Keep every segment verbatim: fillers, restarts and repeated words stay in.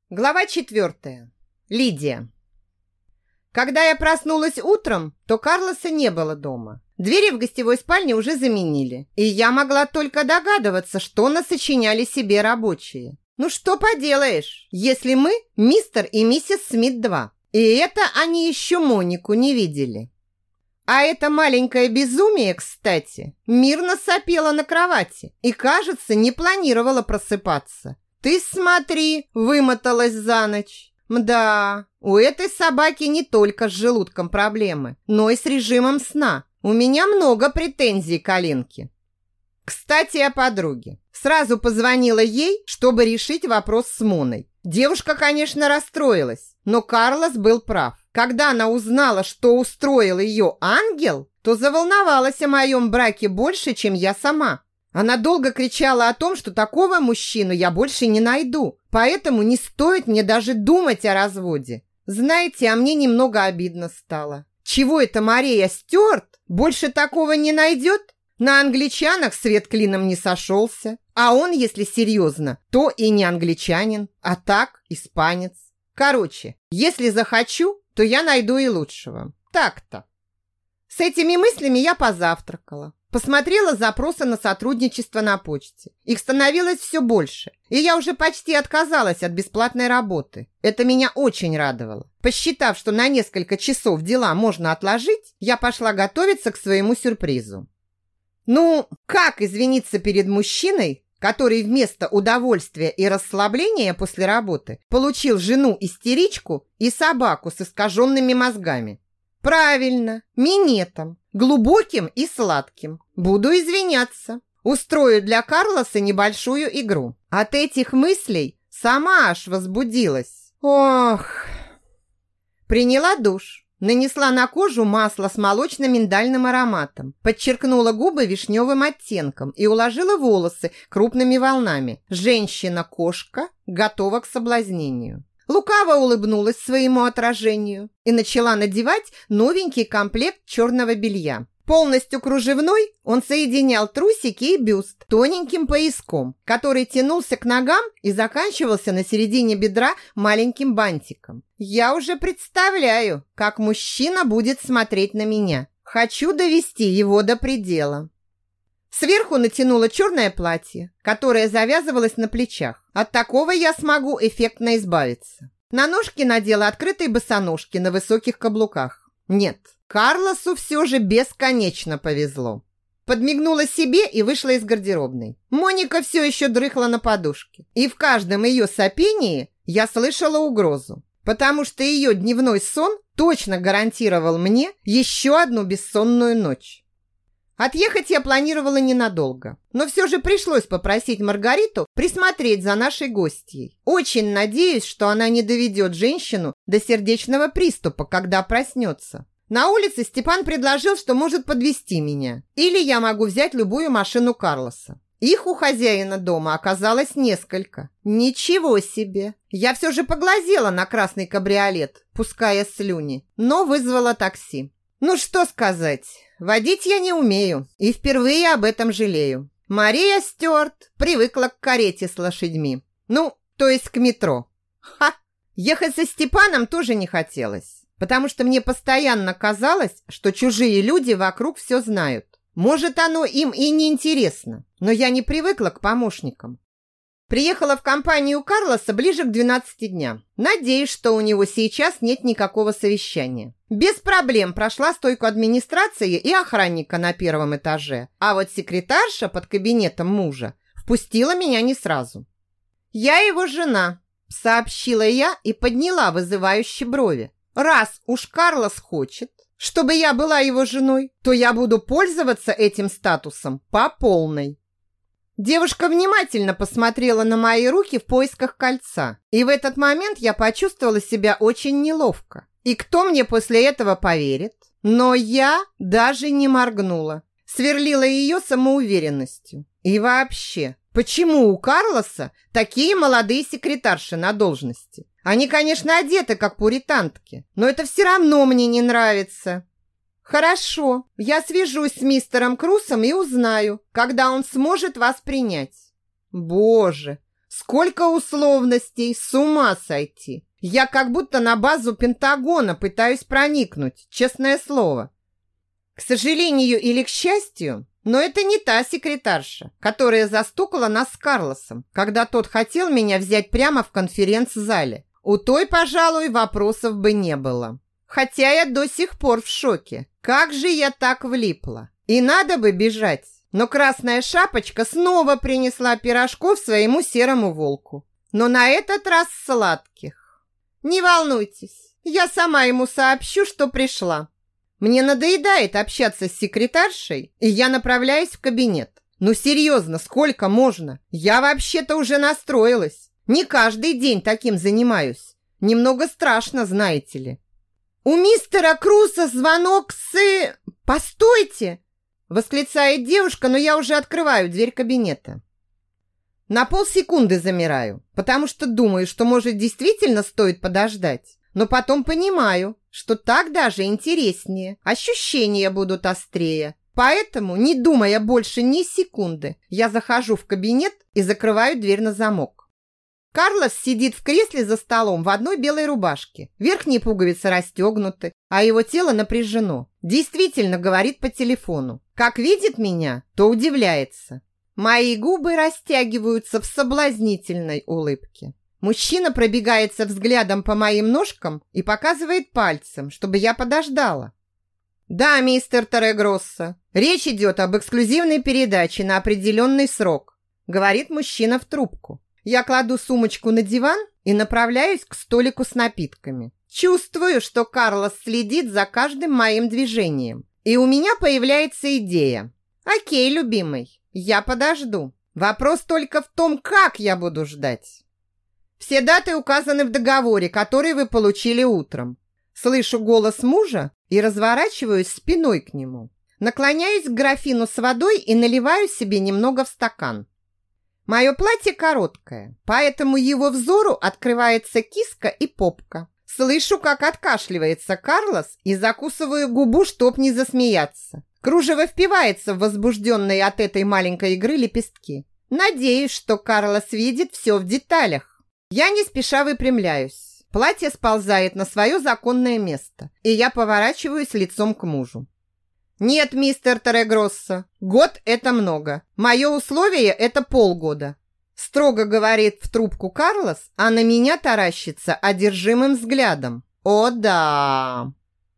Глава четвертая. Лидия. Когда я проснулась утром, то Карлоса не было дома. Двери в гостевой спальне уже заменили, и я могла только догадываться, что насочиняли себе рабочие. Ну что поделаешь, если мы мистер и миссис Смит-два, и это они еще Монику не видели. А это маленькое безумие, кстати, мирно сопела на кровати и, кажется, не планировала просыпаться. Ты смотри, вымоталась за ночь. Мда, у этой собаки не только с желудком проблемы, но и с режимом сна. У меня много претензий к Алинке. Кстати, о подруге. Сразу позвонила ей, чтобы решить вопрос с Моной. Девушка, конечно, расстроилась, но Карлос был прав. Когда она узнала, что устроил ее ангел, то заволновалась о моем браке больше, чем я сама. Она долго кричала о том, что такого мужчину я больше не найду, поэтому не стоит мне даже думать о разводе. Знаете, а мне немного обидно стало. Чего это Мария Стюарт больше такого не найдет? На англичанах свет клином не сошелся, а он, если серьезно, то и не англичанин, а так испанец. Короче, если захочу, то я найду и лучшего. Так-то. С этими мыслями я позавтракала. Посмотрела запросы на сотрудничество на почте. Их становилось все больше, и я уже почти отказалась от бесплатной работы. Это меня очень радовало. Посчитав, что на несколько часов дела можно отложить, я пошла готовиться к своему сюрпризу. Ну, как извиниться перед мужчиной, который вместо удовольствия и расслабления после работы получил жену-истеричку и собаку с искаженными мозгами? Правильно, минетом, глубоким и сладким. Буду извиняться. Устрою для Карлоса небольшую игру. От этих мыслей сама аж возбудилась. Ох. Приняла душ. Нанесла на кожу масло с молочно-миндальным ароматом. Подчеркнула губы вишневым оттенком и уложила волосы крупными волнами. Женщина-кошка готова к соблазнению. Лукаво улыбнулась своему отражению и начала надевать новенький комплект черного белья. Полностью кружевной он соединял трусики и бюст тоненьким пояском, который тянулся к ногам и заканчивался на середине бедра маленьким бантиком. Я уже представляю, как мужчина будет смотреть на меня. Хочу довести его до предела. Сверху натянула черное платье, которое завязывалось на плечах. От такого я смогу эффектно избавиться. На ножки надела открытые босоножки на высоких каблуках. Нет, Карлосу все же бесконечно повезло. Подмигнула себе и вышла из гардеробной. Моника все еще дрыхла на подушке. И в каждом ее сопении я слышала угрозу. Потому что ее дневной сон точно гарантировал мне еще одну бессонную ночь. Отъехать я планировала ненадолго, но все же пришлось попросить Маргариту присмотреть за нашей гостьей. Очень надеюсь, что она не доведет женщину до сердечного приступа, когда проснется. На улице Степан предложил, что может подвезти меня, или я могу взять любую машину Карлоса. Их у хозяина дома оказалось несколько. Ничего себе! Я все же поглазела на красный кабриолет, пуская слюни, но вызвала такси. Ну что сказать, водить я не умею и впервые об этом жалею. Мария Стюарт привыкла к карете с лошадьми. Ну, то есть к метро. Ха! Ехать со Степаном тоже не хотелось, потому что мне постоянно казалось, что чужие люди вокруг все знают. Может, оно им и не интересно, но я не привыкла к помощникам. Приехала в компанию Карлоса ближе к двенадцати дня. Надеюсь, что у него сейчас нет никакого совещания. Без проблем прошла стойку администрации и охранника на первом этаже. А вот секретарша под кабинетом мужа впустила меня не сразу. «Я его жена», – сообщила я и подняла вызывающе брови. «Раз уж Карлос хочет, чтобы я была его женой, то я буду пользоваться этим статусом по полной». Девушка внимательно посмотрела на мои руки в поисках кольца, и в этот момент я почувствовала себя очень неловко. И кто мне после этого поверит? Но я даже не моргнула, сверлила ее самоуверенностью. И вообще, почему у Карлоса такие молодые секретарши на должности? Они, конечно, одеты как пуритантки, но это все равно мне не нравится. «Хорошо, я свяжусь с мистером Крусом и узнаю, когда он сможет вас принять». Боже, Сколько условностей, с ума сойти. Я как будто на базу Пентагона пытаюсь проникнуть, честное слово. К сожалению или к счастью, но это не та секретарша, которая застукала нас с Карлосом, когда тот хотел меня взять прямо в конференц-зале. У той, пожалуй, вопросов бы не было. Хотя я до сих пор в шоке. Как же я так влипла? И надо бы бежать. Но красная шапочка снова принесла пирожков своему серому волку. Но на этот раз сладких. Не волнуйтесь, я сама ему сообщу, что пришла. Мне надоедает общаться с секретаршей, и я направляюсь в кабинет. Ну серьезно, сколько можно? Я вообще-то уже настроилась. Не каждый день таким занимаюсь. Немного страшно, знаете ли. У мистера Круса звонок с... Постойте! Восклицает девушка, но я уже открываю дверь кабинета. На полсекунды замираю, потому что думаю, что, может, действительно стоит подождать. Но потом понимаю, что так даже интереснее, ощущения будут острее. Поэтому, не думая больше ни секунды, я захожу в кабинет и закрываю дверь на замок. Карлос сидит в кресле за столом в одной белой рубашке. Верхние пуговицы расстегнуты, а его тело напряжено. Действительно говорит по телефону. Как видит меня, то удивляется. Мои губы растягиваются в соблазнительной улыбке. Мужчина пробегается взглядом по моим ножкам и показывает пальцем, чтобы я подождала. «Да, мистер Торрегросса, речь идет об эксклюзивной передаче на определенный срок», говорит мужчина в трубку. Я кладу сумочку на диван и направляюсь к столику с напитками. Чувствую, что Карлос следит за каждым моим движением. И у меня появляется идея. «Окей, любимый, я подожду. Вопрос только в том, как я буду ждать». Все даты указаны в договоре, который вы получили утром. Слышу голос мужа и разворачиваюсь спиной к нему. Наклоняюсь к графину с водой и наливаю себе немного в стакан. Мое платье короткое, поэтому его взору открывается киска и попка. Слышу, как откашливается Карлос и закусываю губу, чтоб не засмеяться. Кружево впивается в возбужденные от этой маленькой игры лепестки. Надеюсь, что Карлос видит все в деталях. Я не спеша выпрямляюсь. Платье сползает на свое законное место, и я поворачиваюсь лицом к мужу. «Нет, мистер Торрегросса, год – это много. Мое условие – это полгода», – строго говорит в трубку Карлос, а на меня таращится одержимым взглядом. «О да!»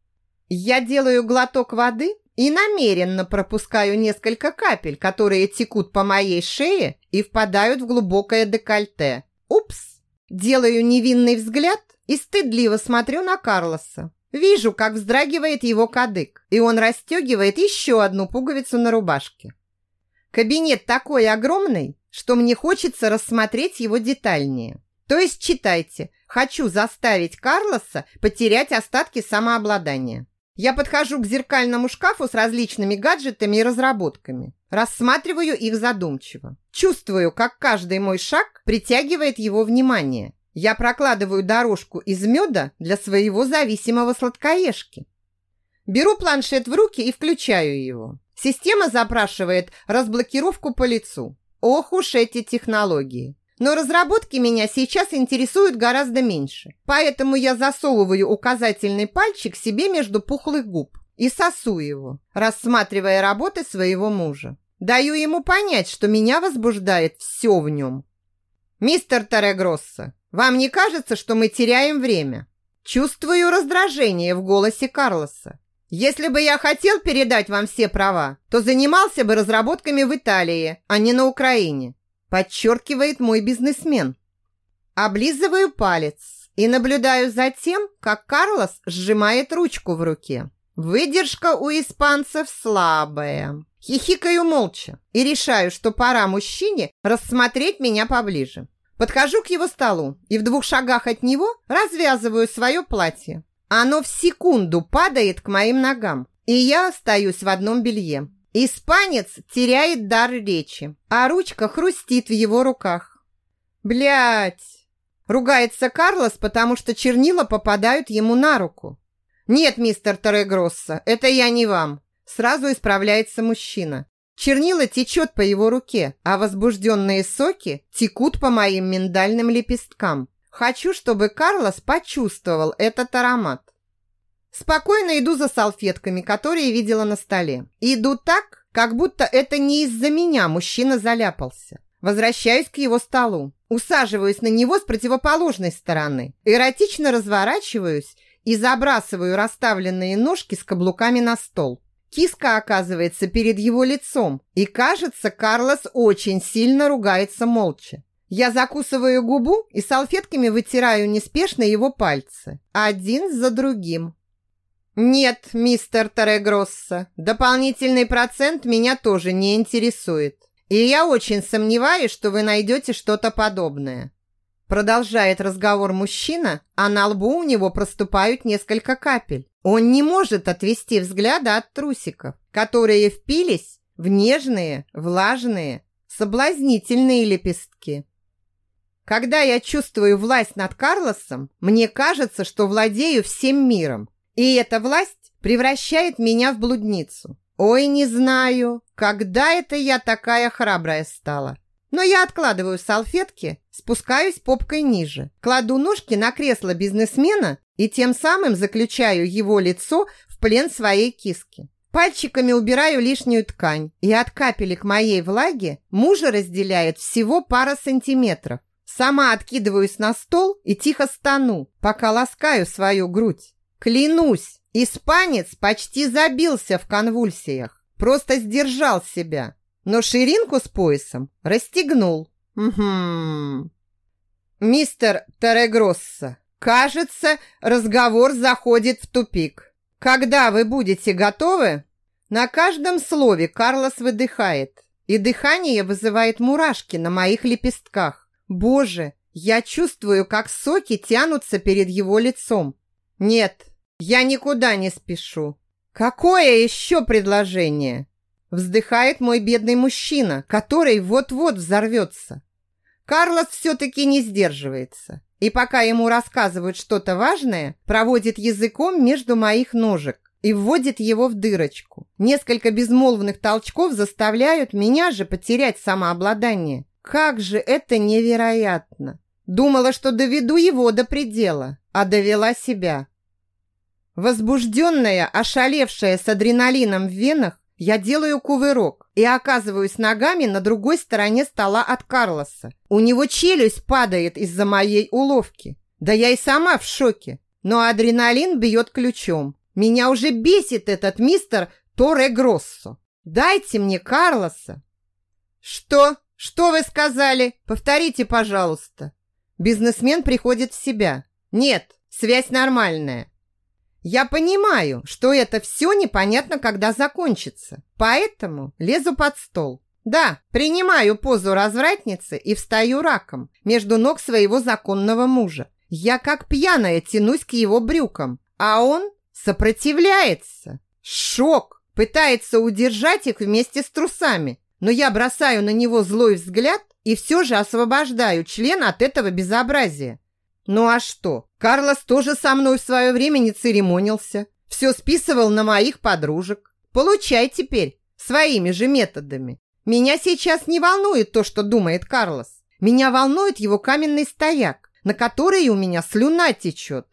Я делаю глоток воды и намеренно пропускаю несколько капель, которые текут по моей шее и впадают в глубокое декольте. Упс! Делаю невинный взгляд и стыдливо смотрю на Карлоса. Вижу, как вздрагивает его кадык, и он расстегивает еще одну пуговицу на рубашке. Кабинет такой огромный, что мне хочется рассмотреть его детальнее. То есть, читайте, хочу заставить Карлоса потерять остатки самообладания. Я подхожу к зеркальному шкафу с различными гаджетами и разработками. Рассматриваю их задумчиво. Чувствую, как каждый мой шаг притягивает его внимание. Я прокладываю дорожку из меда для своего зависимого сладкоежки. Беру планшет в руки и включаю его. Система запрашивает разблокировку по лицу. Ох уж эти технологии. Но разработки меня сейчас интересуют гораздо меньше. Поэтому я засовываю указательный пальчик себе между пухлых губ и сосу его, рассматривая работы своего мужа. Даю ему понять, что меня возбуждает все в нем. «Мистер Торрегросса, вам не кажется, что мы теряем время?» Чувствую раздражение в голосе Карлоса. «Если бы я хотел передать вам все права, то занимался бы разработками в Италии, а не на Украине», подчеркивает мой бизнесмен. Облизываю палец и наблюдаю за тем, как Карлос сжимает ручку в руке. Выдержка у испанцев слабая. Хихикаю молча и решаю, что пора мужчине рассмотреть меня поближе. Подхожу к его столу и в двух шагах от него развязываю свое платье. Оно в секунду падает к моим ногам, и я остаюсь в одном белье. Испанец теряет дар речи, а ручка хрустит в его руках. «Блядь!» – ругается Карлос, потому что чернила попадают ему на руку. «Нет, мистер Торрегросса, это я не вам», – сразу исправляется мужчина. Чернила течет по его руке, а возбужденные соки текут по моим миндальным лепесткам. Хочу, чтобы Карлос почувствовал этот аромат. Спокойно иду за салфетками, которые видела на столе. Иду так, как будто это не из-за меня мужчина заляпался. Возвращаюсь к его столу. Усаживаюсь на него с противоположной стороны. Эротично разворачиваюсь и забрасываю расставленные ножки с каблуками на стол. Киска оказывается перед его лицом, и, кажется, Карлос очень сильно ругается молча. Я закусываю губу и салфетками вытираю неспешно его пальцы, один за другим. «Нет, мистер Торрегросса, дополнительный процент меня тоже не интересует, и я очень сомневаюсь, что вы найдете что-то подобное». Продолжает разговор мужчина, а на лбу у него проступают несколько капель. Он не может отвести взгляда от трусиков, которые впились в нежные, влажные, соблазнительные лепестки. Когда я чувствую власть над Карлосом, мне кажется, что владею всем миром. И эта власть превращает меня в блудницу. Ой, не знаю, когда это я такая храбрая стала. Но я откладываю салфетки, спускаюсь попкой ниже, кладу ножки на кресло бизнесмена и тем самым заключаю его лицо в плен своей киски. Пальчиками убираю лишнюю ткань, и от капелек моей влаги мужа разделяет всего пара сантиметров. Сама откидываюсь на стол и тихо стану, пока ласкаю свою грудь. Клянусь, испанец почти забился в конвульсиях, просто сдержал себя. Но ширинку с поясом расстегнул. Угу. Мистер Торрегросса, кажется, разговор заходит в тупик. Когда вы будете готовы? На каждом слове Карлос выдыхает, и дыхание вызывает мурашки на моих лепестках. Боже, я чувствую, как соки тянутся перед его лицом. Нет, я никуда не спешу. Какое еще предложение? Вздыхает мой бедный мужчина, который вот-вот взорвется. Карлос все-таки не сдерживается. И пока ему рассказывают что-то важное, проводит языком между моих ножек и вводит его в дырочку. Несколько безмолвных толчков заставляют меня же потерять самообладание. Как же это невероятно! Думала, что доведу его до предела, а довела себя. Возбужденная, ошалевшая с адреналином в венах, я делаю кувырок и оказываюсь ногами на другой стороне стола от Карлоса. У него челюсть падает из-за моей уловки. Да я и сама в шоке. Но адреналин бьет ключом. Меня уже бесит этот мистер Торрегроссо. Дайте мне Карлоса. Что? Что вы сказали? Повторите, пожалуйста. Бизнесмен приходит в себя. Нет, связь нормальная. Я понимаю, что это все непонятно, когда закончится, поэтому лезу под стол. Да, принимаю позу развратницы и встаю раком между ног своего законного мужа. Я как пьяная тянусь к его брюкам, а он сопротивляется. Шок! Пытается удержать их вместе с трусами, но я бросаю на него злой взгляд и все же освобождаю член от этого безобразия. Ну а что? Карлос тоже со мной в свое время не церемонился. Все списывал на моих подружек. Получай теперь, своими же методами. Меня сейчас не волнует то, что думает Карлос. Меня волнует его каменный стояк, на который у меня слюна течет.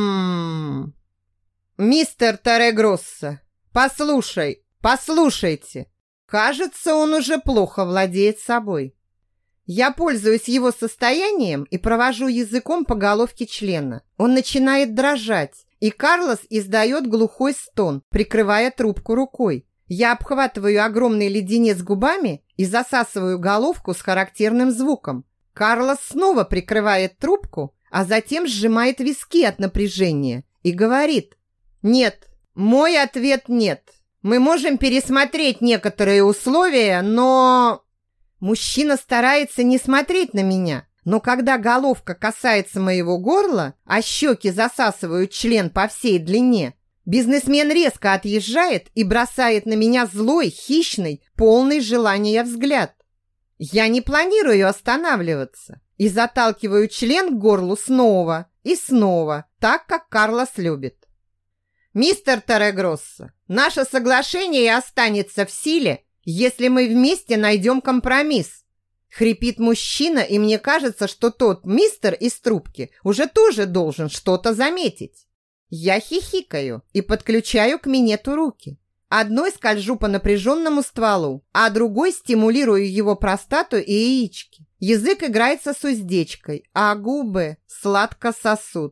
Ммм. Мистер Торрегросса, послушай, послушайте. Кажется, он уже плохо владеет собой. Я пользуюсь его состоянием и провожу языком по головке члена. Он начинает дрожать, и Карлос издает глухой стон, прикрывая трубку рукой. Я обхватываю огромный леденец губами и засасываю головку с характерным звуком. Карлос снова прикрывает трубку, а затем сжимает виски от напряжения и говорит: «Нет, мой ответ нет. Мы можем пересмотреть некоторые условия, но...» Мужчина старается не смотреть на меня, но когда головка касается моего горла, а щеки засасывают член по всей длине, бизнесмен резко отъезжает и бросает на меня злой, хищный, полный желания взгляд. Я не планирую останавливаться и заталкиваю член к горлу снова и снова, так, как Карлос любит. «Мистер Торрегросса, наше соглашение останется в силе, если мы вместе найдем компромисс. Хрипит мужчина, и мне кажется, что тот мистер из трубки уже тоже должен что-то заметить. Я хихикаю и подключаю к минету руки. Одной скольжу по напряженному стволу, а другой стимулирую его простату и яички. Язык играется с уздечкой, а губы сладко сосут.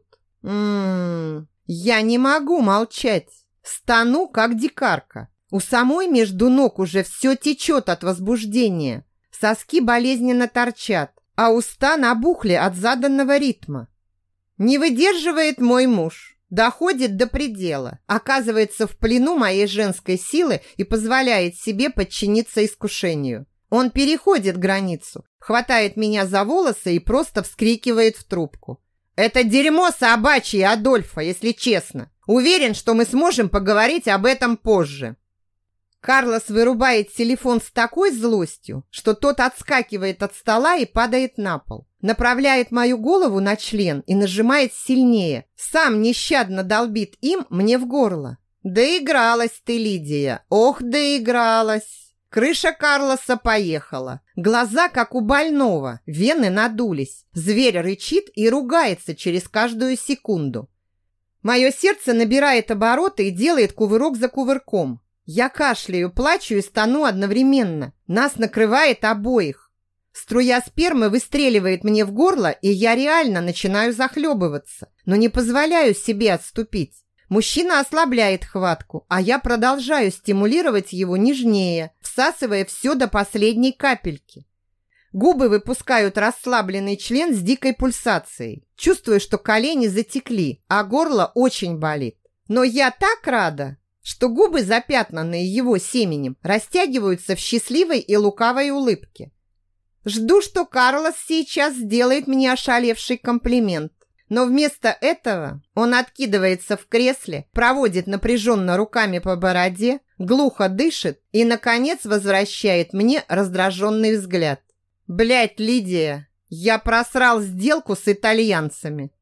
Ммм, я не могу молчать. Стану, как дикарка. У самой между ног уже все течет от возбуждения. Соски болезненно торчат, а уста набухли от заданного ритма. Не выдерживает мой муж. Доходит до предела, оказывается в плену моей женской силы и позволяет себе подчиниться искушению. Он переходит границу, хватает меня за волосы и просто вскрикивает в трубку. «Это дерьмо собачье, Адольфо, если честно. Уверен, что мы сможем поговорить об этом позже». Карлос вырубает телефон с такой злостью, что тот отскакивает от стола и падает на пол. Направляет мою голову на член и нажимает сильнее. Сам нещадно долбит им мне в горло. Доигралась ты, Лидия. Ох, доигралась. Крыша Карлоса поехала. Глаза, как у больного, вены надулись. Зверь рычит и ругается через каждую секунду. Мое сердце набирает обороты и делает кувырок за кувырком. Я кашляю, плачу и стану одновременно. Нас накрывает обоих. Струя спермы выстреливает мне в горло, и я реально начинаю захлебываться, но не позволяю себе отступить. Мужчина ослабляет хватку, а я продолжаю стимулировать его нежнее, всасывая все до последней капельки. Губы выпускают расслабленный член с дикой пульсацией. Чувствую, что колени затекли, а горло очень болит. Но я так рада, что губы, запятнанные его семенем, растягиваются в счастливой и лукавой улыбке. Жду, что Карлос сейчас сделает мне ошалевший комплимент. Но вместо этого он откидывается в кресле, проводит напряженно руками по бороде, глухо дышит и, наконец, возвращает мне раздраженный взгляд. Блядь, Лидия, я просрал сделку с итальянцами.